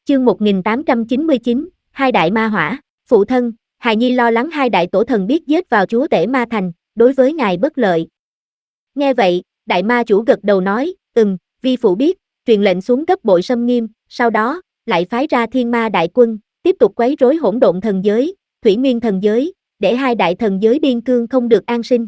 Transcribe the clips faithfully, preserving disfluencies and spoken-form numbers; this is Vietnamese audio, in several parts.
Chương một nghìn tám trăm chín mươi chín, hai đại ma hỏa, phụ thân, hài nhi lo lắng hai đại tổ thần biết giết vào chúa tể ma thành, đối với ngài bất lợi. Nghe vậy, đại ma chủ gật đầu nói, ừm, vi phụ biết, truyền lệnh xuống cấp bội xâm nghiêm, sau đó, lại phái ra thiên ma đại quân, tiếp tục quấy rối hỗn độn thần giới, thủy nguyên thần giới, để hai đại thần giới biên cương không được an sinh.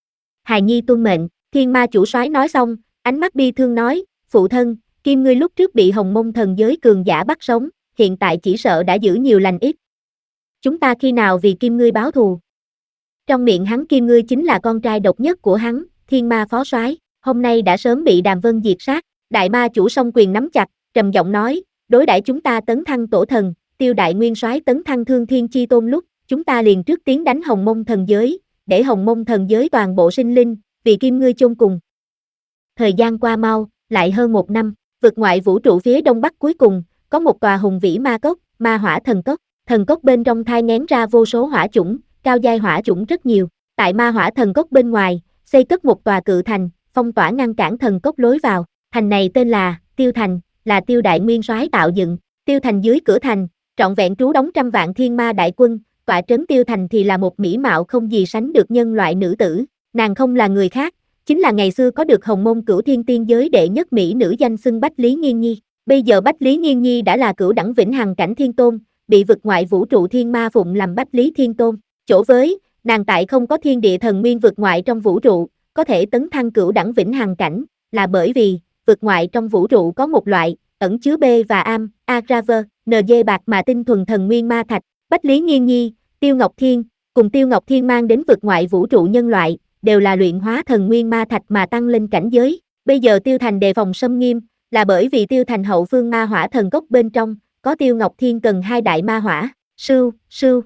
Hài nhi tuân mệnh, thiên ma chủ soái nói xong, ánh mắt bi thương nói, phụ thân, Kim ngươi lúc trước bị hồng mông thần giới cường giả bắt sống, hiện tại chỉ sợ đã giữ nhiều lành ít. Chúng ta khi nào vì Kim ngươi báo thù? Trong miệng hắn Kim ngươi chính là con trai độc nhất của hắn, thiên ma phó soái, hôm nay đã sớm bị Đàm Vân diệt sát. Đại ma chủ song quyền nắm chặt, trầm giọng nói, đối đãi chúng ta tấn thăng tổ thần, Tiêu đại nguyên soái tấn thăng thương thiên chi tôn lúc, chúng ta liền trước tiến đánh hồng mông thần giới, để hồng mông thần giới toàn bộ sinh linh, vì Kim ngươi chôn cùng. Thời gian qua mau, lại hơn một năm, vực ngoại vũ trụ phía đông bắc cuối cùng, có một tòa hùng vĩ ma cốc, ma hỏa thần cốc, thần cốc bên trong thai nghén ra vô số hỏa chủng, cao giai hỏa chủng rất nhiều. Tại ma hỏa thần cốc bên ngoài, xây cất một tòa cự thành, phong tỏa ngăn cản thần cốc lối vào. Thành này tên là Tiêu Thành, là Tiêu đại nguyên soái tạo dựng. Tiêu Thành dưới cửa thành, trọn vẹn trú đóng trăm vạn thiên ma đại quân, tọa trấn Tiêu Thành thì là một mỹ mạo không gì sánh được nhân loại nữ tử, nàng không là người khác, chính là ngày xưa có được hồng môn cửu thiên tiên giới đệ nhất mỹ nữ danh xưng Bách Lý Nghiên Nhi. Bây giờ Bách Lý Nghiên Nhi đã là cửu đẳng vĩnh hằng cảnh thiên tôn, bị vực ngoại vũ trụ thiên ma phụng làm Bách Lý Thiên Tôn. Chỗ với, nàng tại không có thiên địa thần nguyên vực ngoại trong vũ trụ, có thể tấn thăng cửu đẳng vĩnh hằng cảnh, là bởi vì, vực ngoại trong vũ trụ có một loại, ẩn chứa B và Am, Agraver, en giê bạc mà tinh thuần thần nguyên ma thạch. Bách Lý Nghiên Nhi, Tiêu Ngọc Thiên, cùng Tiêu Ngọc Thiên mang đến vực ngoại vũ trụ nhân loại, đều là luyện hóa thần nguyên ma thạch mà tăng lên cảnh giới. Bây giờ Tiêu Thành đề phòng xâm nghiêm, là bởi vì Tiêu Thành hậu phương ma hỏa thần cốc bên trong, có Tiêu Ngọc Thiên cần hai đại ma hỏa, sưu, sưu.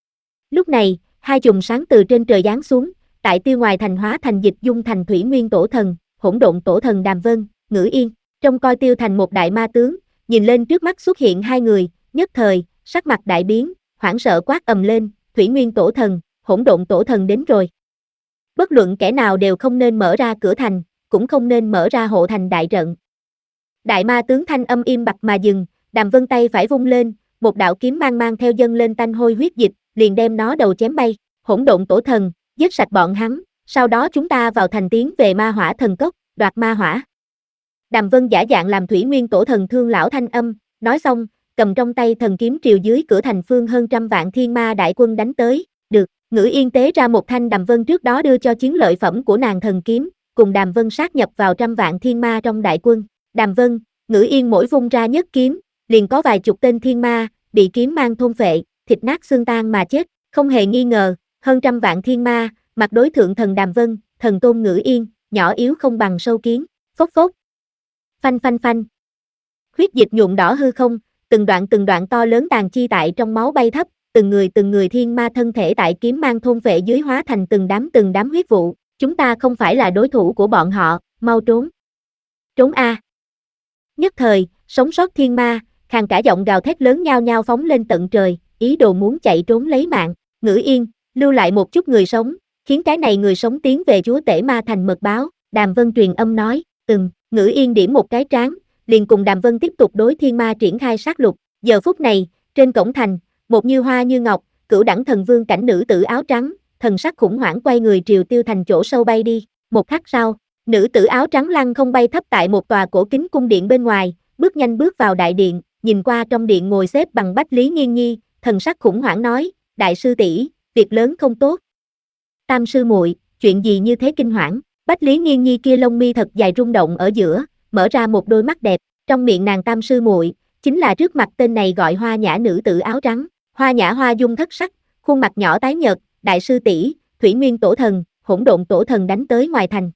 Lúc này, hai chùm sáng từ trên trời giáng xuống, tại Tiêu ngoài thành hóa thành dịch dung thành thủy nguyên tổ thần, hỗn độn tổ thần Đàm Vân, Ngữ Yên, trông coi Tiêu Thành một đại ma tướng, nhìn lên trước mắt xuất hiện hai người, nhất thời, sắc mặt đại biến, hoảng sợ quát ầm lên, thủy nguyên tổ thần, hỗn độn tổ thần đến rồi. Bất luận kẻ nào đều không nên mở ra cửa thành, cũng không nên mở ra hộ thành đại trận. Đại ma tướng thanh âm im bặt mà dừng, Đàm Vân tay phải vung lên, một đạo kiếm mang mang theo dâng lên tanh hôi huyết dịch, liền đem nó đầu chém bay. Hỗn độn tổ thần, giết sạch bọn hắn, sau đó chúng ta vào thành tiến về ma hỏa thần cốc, đoạt ma hỏa. Đàm Vân giả dạng làm thủy nguyên tổ thần thương lão thanh âm, nói xong, cầm trong tay thần kiếm triều dưới cửa thành phương hơn trăm vạn thiên ma đại quân đánh tới. Được, Ngữ Yên tế ra một thanh Đàm Vân trước đó đưa cho chiến lợi phẩm của nàng thần kiếm, cùng Đàm Vân sát nhập vào trăm vạn thiên ma trong đại quân. Đàm Vân, Ngữ Yên mỗi vung ra nhất kiếm, liền có vài chục tên thiên ma, bị kiếm mang thôn phệ, thịt nát xương tan mà chết, không hề nghi ngờ, hơn trăm vạn thiên ma, mặt đối thượng thần Đàm Vân, thần tôn Ngữ Yên, nhỏ yếu không bằng sâu kiến, phốc phốc. Phanh phanh phanh. Huyết dịch nhuộm đỏ hư không, từng đoạn từng đoạn to lớn tàn chi tại trong máu bay thấp, từng người từng người thiên ma thân thể tại kiếm mang thôn phệ dưới hóa thành từng đám từng đám huyết vụ, chúng ta không phải là đối thủ của bọn họ, mau trốn. Trốn a. Nhất thời, sống sót thiên ma, khàn cả giọng gào thét lớn nhao nhao phóng lên tận trời, ý đồ muốn chạy trốn lấy mạng. Ngữ Yên, lưu lại một chút người sống, khiến cái này người sống tiến về chúa tể ma thành mật báo. Đàm Vân truyền âm nói, ừm. Ngữ Yên điểm một cái trán, liền cùng Đàm Vân tiếp tục đối thiên ma triển khai sát lục. Giờ phút này, trên cổng thành, một như hoa như ngọc, cửu đẳng thần vương cảnh nữ tử áo trắng, thần sắc khủng hoảng quay người triều Tiêu Thành chỗ sâu bay đi. Một khắc sau, nữ tử áo trắng lăng không bay thấp tại một tòa cổ kính cung điện bên ngoài, bước nhanh bước vào đại điện, nhìn qua trong điện ngồi xếp bằng Bách Lý Nghiên Nhi, thần sắc khủng hoảng nói, đại sư tỷ, việc lớn không tốt. Tam sư muội, chuyện gì như thế kinh hoảng? Bách Lý Nghiên Nhi kia lông mi thật dài rung động ở giữa, mở ra một đôi mắt đẹp, trong miệng nàng tam sư muội, chính là trước mặt tên này gọi Hoa Nhã nữ tử áo trắng. Hoa Nhã hoa dung thất sắc, khuôn mặt nhỏ tái nhợt, đại sư tỷ, thủy nguyên tổ thần, hỗn độn tổ thần đánh tới ngoài thành.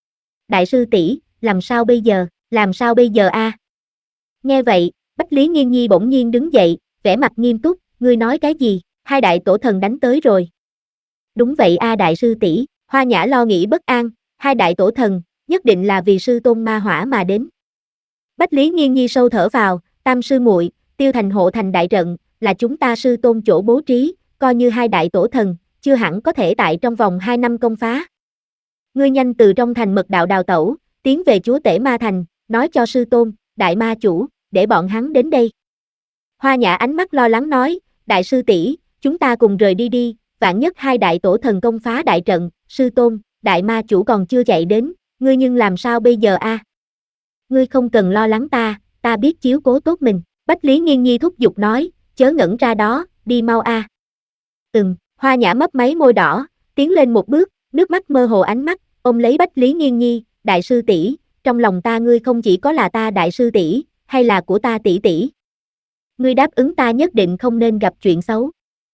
Đại sư tỷ, làm sao bây giờ, làm sao bây giờ a? Nghe vậy, Bách Lý Nghiên Nhi bỗng nhiên đứng dậy, vẻ mặt nghiêm túc, ngươi nói cái gì, hai đại tổ thần đánh tới rồi. Đúng vậy a đại sư tỷ, Hoa Nhã lo nghĩ bất an, hai đại tổ thần, nhất định là vì sư tôn ma hỏa mà đến. Bách Lý Nghiên Nhi sâu thở vào, tam sư muội, Tiêu Thành hộ thành đại trận, là chúng ta sư tôn chỗ bố trí, coi như hai đại tổ thần, chưa hẳn có thể tại trong vòng hai năm công phá. Ngươi nhanh từ trong thành mật đạo đào tẩu, tiến về chúa tể ma thành, nói cho sư tôn, đại ma chủ, để bọn hắn đến đây. Hoa Nhã ánh mắt lo lắng nói, đại sư tỷ, chúng ta cùng rời đi đi, vạn nhất hai đại tổ thần công phá đại trận, sư tôn, đại ma chủ còn chưa chạy đến, ngươi nhưng làm sao bây giờ a? Ngươi không cần lo lắng ta, ta biết chiếu cố tốt mình, Bách Lý Nghiên Nhi thúc giục nói, chớ ngẩn ra đó, đi mau a. À. Ừm, Hoa Nhã mấp máy môi đỏ, tiến lên một bước, nước mắt mơ hồ ánh mắt, ôm lấy Bách Lý Nghiên Nhi, đại sư tỷ, trong lòng ta ngươi không chỉ có là ta đại sư tỷ, hay là của ta tỷ tỷ. Ngươi đáp ứng ta nhất định không nên gặp chuyện xấu.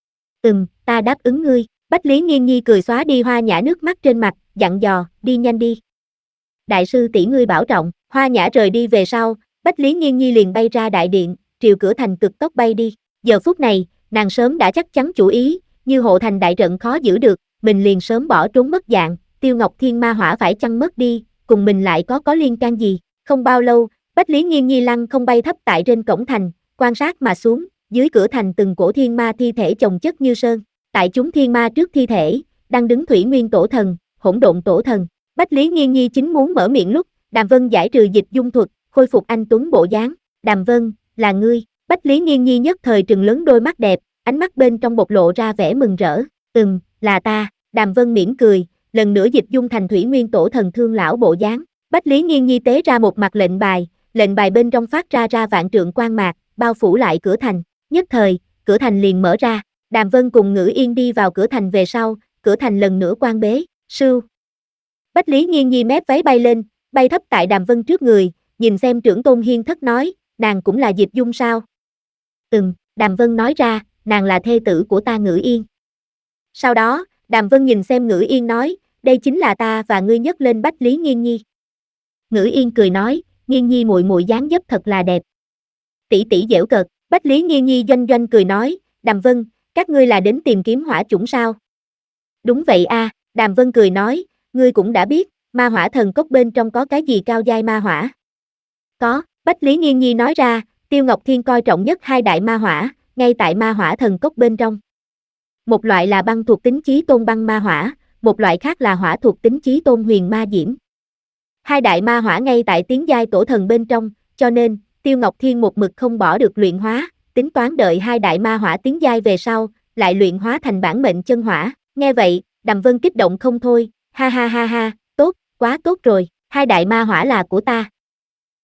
Ừm, ta đáp ứng ngươi, Bách Lý Nghiên Nhi cười xóa đi Hoa Nhã nước mắt trên mặt, dặn dò, đi nhanh đi. Đại sư tỷ ngươi bảo trọng, Hoa Nhã rời đi về sau, Bách Lý Nghiên Nhi liền bay ra đại điện, triều cửa thành cực tốc bay đi. Giờ phút này, nàng sớm đã chắc chắn chủ ý, như hộ thành đại trận khó giữ được, mình liền sớm bỏ trốn mất dạng, Tiêu Ngọc Thiên ma hỏa phải chăng mất đi, cùng mình lại có có liên can gì. Không bao lâu, Bách Lý Nghiên Nhi lăng không bay thấp tại trên cổng thành, quan sát mà xuống, dưới cửa thành từng cổ thiên ma thi thể chồng chất như sơn. Tại chúng thiên ma trước thi thể, đang đứng Thủy Nguyên Tổ Thần, Hỗn Độn Tổ Thần. Bách Lý Nghiên Nhi chính muốn mở miệng lúc, Đàm Vân giải trừ dịch dung thuật, khôi phục anh tuấn bộ dáng. Đàm Vân, là ngươi. Bách Lý Nghiên Nhi nhất thời trừng lớn đôi mắt đẹp, ánh mắt bên trong bộc lộ ra vẻ mừng rỡ. Ừm, là ta. Đàm Vân mỉm cười, lần nữa dịch dung thành Thủy Nguyên Tổ Thần thương lão bộ dáng. Bách Lý Nghiên Nhi tế ra một mặt lệnh bài, lệnh bài bên trong phát ra ra vạn trượng quang mạc, bao phủ lại cửa thành. Nhất thời, cửa thành liền mở ra. Đàm Vân cùng Ngữ Yên đi vào cửa thành về sau, cửa thành lần nữa quan bế. Sưu. Bách Lý Nghiên Nhi mép váy bay lên, bay thấp tại Đàm Vân trước người, nhìn xem trưởng tôn hiên thất nói, nàng cũng là dịch dung sao? Ừm, Đàm Vân nói ra, nàng là thê tử của ta Ngữ Yên. Sau đó, Đàm Vân nhìn xem Ngữ Yên nói, đây chính là ta và ngươi nhấc lên Bách Lý Nghiên Nhi. Ngữ Yên cười nói, Nghiên Nhi muội muội dáng dấp thật là đẹp. Tỷ tỷ giễu cợt, Bách Lý Nghiên Nhi doanh doanh cười nói, Đàm Vân, các ngươi là đến tìm kiếm hỏa chủng sao? Đúng vậy a, à, Đàm Vân cười nói, ngươi cũng đã biết, ma hỏa thần cốc bên trong có cái gì cao giai ma hỏa? Có, Bách Lý Nghiên Nhi nói ra, Tiêu Ngọc Thiên coi trọng nhất hai đại ma hỏa, ngay tại ma hỏa thần cốc bên trong. Một loại là băng thuộc tính chí tôn băng ma hỏa, một loại khác là hỏa thuộc tính chí tôn huyền ma diễm. Hai đại ma hỏa ngay tại tiến giai tổ thần bên trong, cho nên, Tiêu Ngọc Thiên một mực không bỏ được luyện hóa, tính toán đợi hai đại ma hỏa tiến giai về sau, lại luyện hóa thành bản mệnh chân hỏa. Nghe vậy, Đàm Vân kích động không thôi, ha ha ha ha, tốt, quá tốt rồi, hai đại ma hỏa là của ta.